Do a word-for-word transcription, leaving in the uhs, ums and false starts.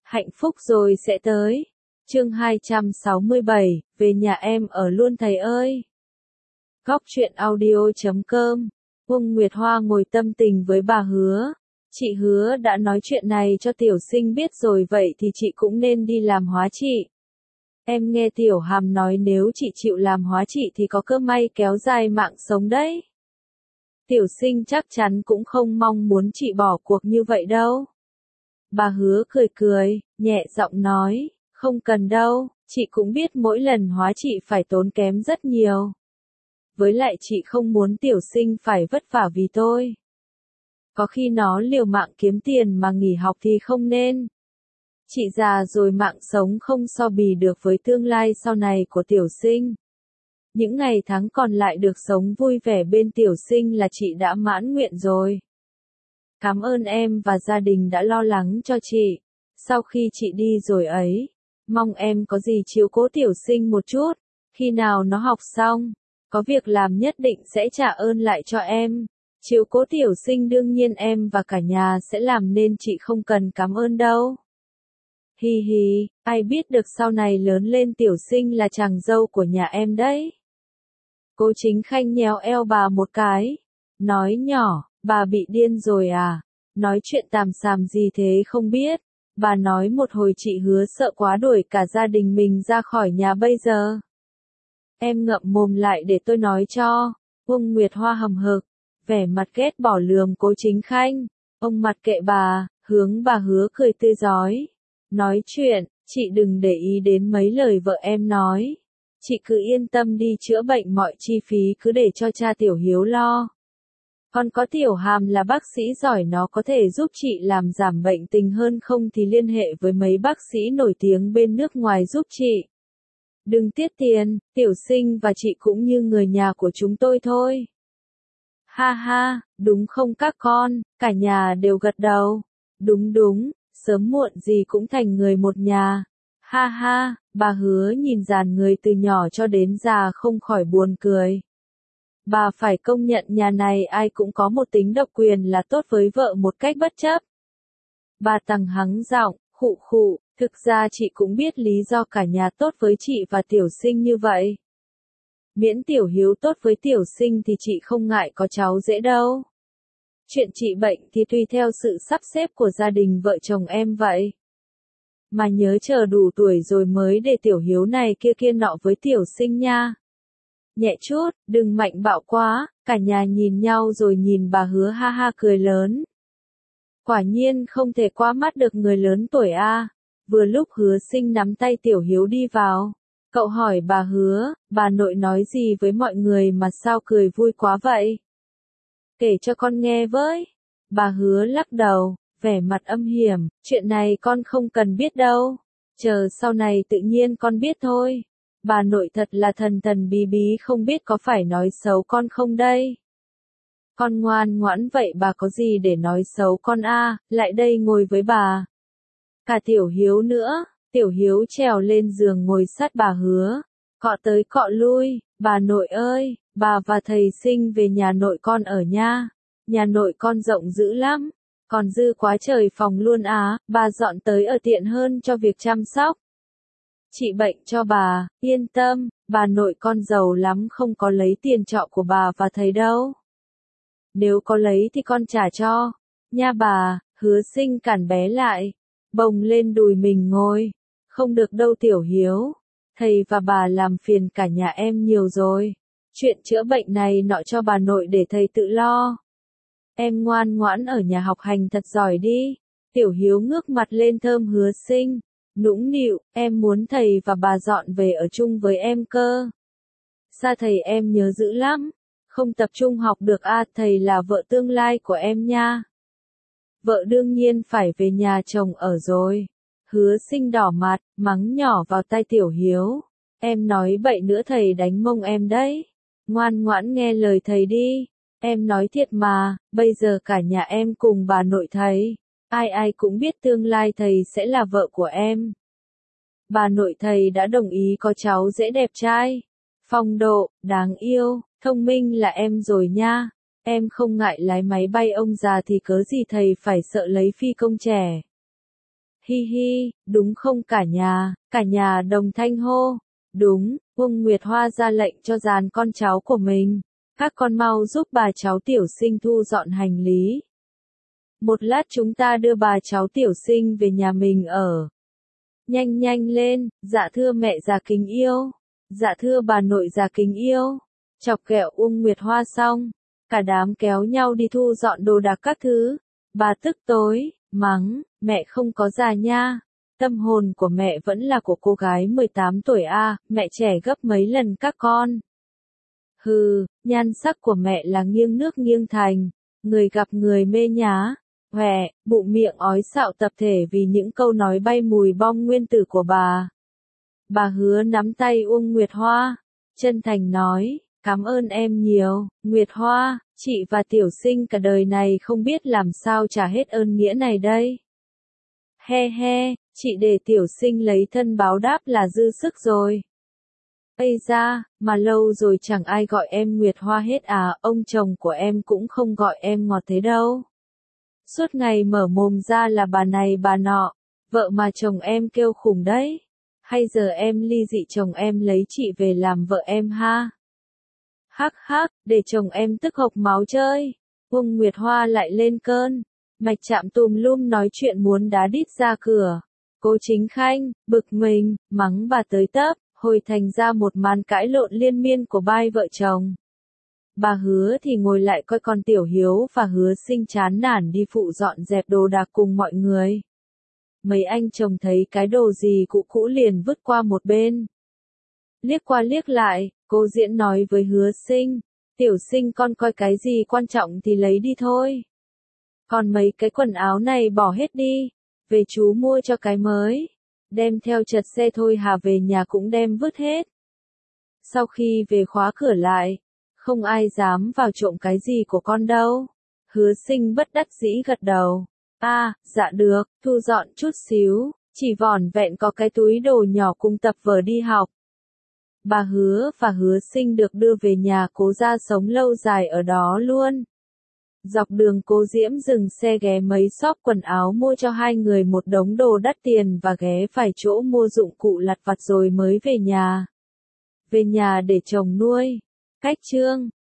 Hạnh phúc rồi sẽ tới. Chương hai trăm sáu mươi bảy, về nhà em ở luôn thầy ơi. Góc truyện audio chấm com. Uông Nguyệt Hoa ngồi tâm tình với bà Hứa. Chị Hứa đã nói chuyện này cho Tiểu Sinh biết rồi, vậy thì chị cũng nên đi làm hóa trị. Em nghe Tiểu Hàm nói nếu chị chịu làm hóa trị thì có cơ may kéo dài mạng sống đấy. Tiểu Sinh chắc chắn cũng không mong muốn chị bỏ cuộc như vậy đâu. Bà Hứa cười cười, nhẹ giọng nói, không cần đâu, chị cũng biết mỗi lần hóa trị phải tốn kém rất nhiều. Với lại chị không muốn Tiểu Sinh phải vất vả vì tôi. Có khi nó liều mạng kiếm tiền mà nghỉ học thì không nên. Chị già rồi mạng sống không so bì được với tương lai sau này của Tiểu Sinh. Những ngày tháng còn lại được sống vui vẻ bên Tiểu Sinh là chị đã mãn nguyện rồi. Cảm ơn em và gia đình đã lo lắng cho chị. Sau khi chị đi rồi ấy, mong em có gì chiếu cố Tiểu Sinh một chút. Khi nào nó học xong, có việc làm nhất định sẽ trả ơn lại cho em. Chiếu cố Tiểu Sinh đương nhiên em và cả nhà sẽ làm nên chị không cần cảm ơn đâu. Hi hi, ai biết được sau này lớn lên Tiểu Sinh là chàng dâu của nhà em đấy. Cô Chính Khanh nhéo eo bà một cái, nói nhỏ, bà bị điên rồi à, nói chuyện tàm xàm gì thế không biết. Bà nói một hồi chị Hứa sợ quá đuổi cả gia đình mình ra khỏi nhà bây giờ. Em ngậm mồm lại để tôi nói cho. Uông Nguyệt Hoa hầm hực, vẻ mặt ghét bỏ lườm Cô Chính Khanh. Ông mặc kệ bà, hướng bà Hứa cười tươi rói. Nói chuyện, chị đừng để ý đến mấy lời vợ em nói. Chị cứ yên tâm đi chữa bệnh, mọi chi phí cứ để cho cha Tiểu Hiếu lo. Còn có Tiểu Hàm là bác sĩ giỏi, nó có thể giúp chị làm giảm bệnh tình hơn, không thì liên hệ với mấy bác sĩ nổi tiếng bên nước ngoài giúp chị. Đừng tiếc tiền, Tiểu Sinh và chị cũng như người nhà của chúng tôi thôi. Ha ha, đúng không các con, cả nhà đều gật đầu. Đúng đúng, sớm muộn gì cũng thành người một nhà. Ha ha, bà Hứa nhìn dàn người từ nhỏ cho đến già không khỏi buồn cười. Bà phải công nhận nhà này ai cũng có một tính độc quyền là tốt với vợ một cách bất chấp. Bà Tằng hắng giọng, khụ khụ, thực ra chị cũng biết lý do cả nhà tốt với chị và Tiểu Sinh như vậy. Miễn Tiểu Hiếu tốt với Tiểu Sinh thì chị không ngại có cháu dễ đâu. Chuyện chị bệnh thì tùy theo sự sắp xếp của gia đình vợ chồng em vậy. Mà nhớ chờ đủ tuổi rồi mới để Tiểu Hiếu này kia kia nọ với Tiểu Sinh nha. Nhẹ chút, đừng mạnh bạo quá. Cả nhà nhìn nhau rồi nhìn bà Hứa ha ha cười lớn. Quả nhiên không thể qua mắt được người lớn tuổi a. Vừa lúc Hứa Sinh nắm tay Tiểu Hiếu đi vào, cậu hỏi bà Hứa, bà nội nói gì với mọi người mà sao cười vui quá vậy? Kể cho con nghe với. Bà Hứa lắc đầu, vẻ mặt âm hiểm, chuyện này con không cần biết đâu. Chờ sau này tự nhiên con biết thôi. Bà nội thật là thần thần bí bí, không biết có phải nói xấu con không đây. Con ngoan ngoãn vậy, bà có gì để nói xấu con a? Lại đây ngồi với bà. Cả Tiểu Hiếu nữa. Tiểu Hiếu trèo lên giường ngồi sát bà Hứa, cọ tới cọ lui. Bà nội ơi, bà và thầy Sinh về nhà nội con ở nha. Nhà nội con rộng dữ lắm, còn dư quá trời phòng luôn á. Bà dọn tới ở tiện hơn cho việc chăm sóc chị bệnh cho bà. Yên tâm, bà nội con giàu lắm, không có lấy tiền trọ của bà và thầy đâu. Nếu có lấy thì con trả cho nha bà. Hứa Sinh cản bé lại, bồng lên đùi mình ngồi. Không được đâu Tiểu Hiếu, thầy và bà làm phiền cả nhà em nhiều rồi. Chuyện chữa bệnh này nọ cho bà nội để thầy tự lo. Em ngoan ngoãn ở nhà học hành thật giỏi đi. Tiểu Hiếu ngước mặt lên thơm Hứa Sinh, nũng nịu, em muốn thầy và bà dọn về ở chung với em cơ. Xa thầy em nhớ dữ lắm, không tập trung học được a. Thầy là vợ tương lai của em nha. Vợ đương nhiên phải về nhà chồng ở rồi. Hứa Sinh đỏ mặt, mắng nhỏ vào tai Tiểu Hiếu. Em nói bậy nữa thầy đánh mông em đấy. Ngoan ngoãn nghe lời thầy đi. Em nói thiệt mà, bây giờ cả nhà em cùng bà nội thầy, ai ai cũng biết tương lai thầy sẽ là vợ của em. Bà nội thầy đã đồng ý có cháu dễ đẹp trai, phong độ, đáng yêu, thông minh là em rồi nha. Em không ngại lái máy bay ông già thì cớ gì thầy phải sợ lấy phi công trẻ. Hi hi, đúng không cả nhà, cả nhà đồng thanh hô. Đúng, Uông Nguyệt Hoa ra lệnh cho dàn con cháu của mình. Các con mau giúp bà cháu tiểu sinh thu dọn hành lý. Một lát chúng ta đưa bà cháu tiểu sinh về nhà mình ở. Nhanh nhanh lên, dạ thưa mẹ già kính yêu. Dạ thưa bà nội già kính yêu. Chọc ghẹo Uông Nguyệt Hoa xong, cả đám kéo nhau đi thu dọn đồ đạc các thứ. Bà tức tối, mắng, mẹ không có già nha. Tâm hồn của mẹ vẫn là của cô gái mười tám tuổi a, mẹ trẻ gấp mấy lần các con. Hừ, nhan sắc của mẹ là nghiêng nước nghiêng thành, người gặp người mê nhá. Hòe, bụng miệng ói xạo tập thể vì những câu nói bay mùi bom nguyên tử của bà. Bà Hứa nắm tay Uông Nguyệt Hoa, chân thành nói, cảm ơn em nhiều, Nguyệt Hoa, chị và tiểu sinh cả đời này không biết làm sao trả hết ơn nghĩa này đây. He he, chị để tiểu sinh lấy thân báo đáp là dư sức rồi. Ây da, mà lâu rồi chẳng ai gọi em Nguyệt Hoa hết à, ông chồng của em cũng không gọi em ngọt thế đâu. Suốt ngày mở mồm ra là bà này bà nọ, vợ mà chồng em kêu khủng đấy. Hay giờ em ly dị chồng em lấy chị về làm vợ em ha? Hắc hắc, để chồng em tức hộc máu chơi. Uông Nguyệt Hoa lại lên cơn, mạch chạm tùm lum nói chuyện muốn đá đít ra cửa. Cố Chính Khanh, bực mình, mắng bà tới tấp, hồi thành ra một màn cãi lộn liên miên của bai vợ chồng. Bà Hứa thì ngồi lại coi con Tiểu Hiếu và Hứa Sinh chán nản đi phụ dọn dẹp đồ đạc cùng mọi người. Mấy anh chồng thấy cái đồ gì cũ cũ liền vứt qua một bên. Liếc qua liếc lại, cô Diễn nói với Hứa Sinh, Tiểu Sinh con coi cái gì quan trọng thì lấy đi thôi. Còn mấy cái quần áo này bỏ hết đi, về chú mua cho cái mới. Đem theo chật xe thôi hà, về nhà cũng đem vứt hết. Sau khi về khóa cửa lại, không ai dám vào trộm cái gì của con đâu. Hứa Sinh bất đắc dĩ gật đầu. À, dạ được, thu dọn chút xíu, chỉ vỏn vẹn có cái túi đồ nhỏ cùng tập vở đi học. Bà Hứa và Hứa Sinh được đưa về nhà Cố Gia sống lâu dài ở đó luôn. Dọc đường Cố Diễm dừng xe ghé mấy shop quần áo mua cho hai người một đống đồ đắt tiền và ghé vài chỗ mua dụng cụ lặt vặt rồi mới về nhà. Về nhà để chồng nuôi. Cách chương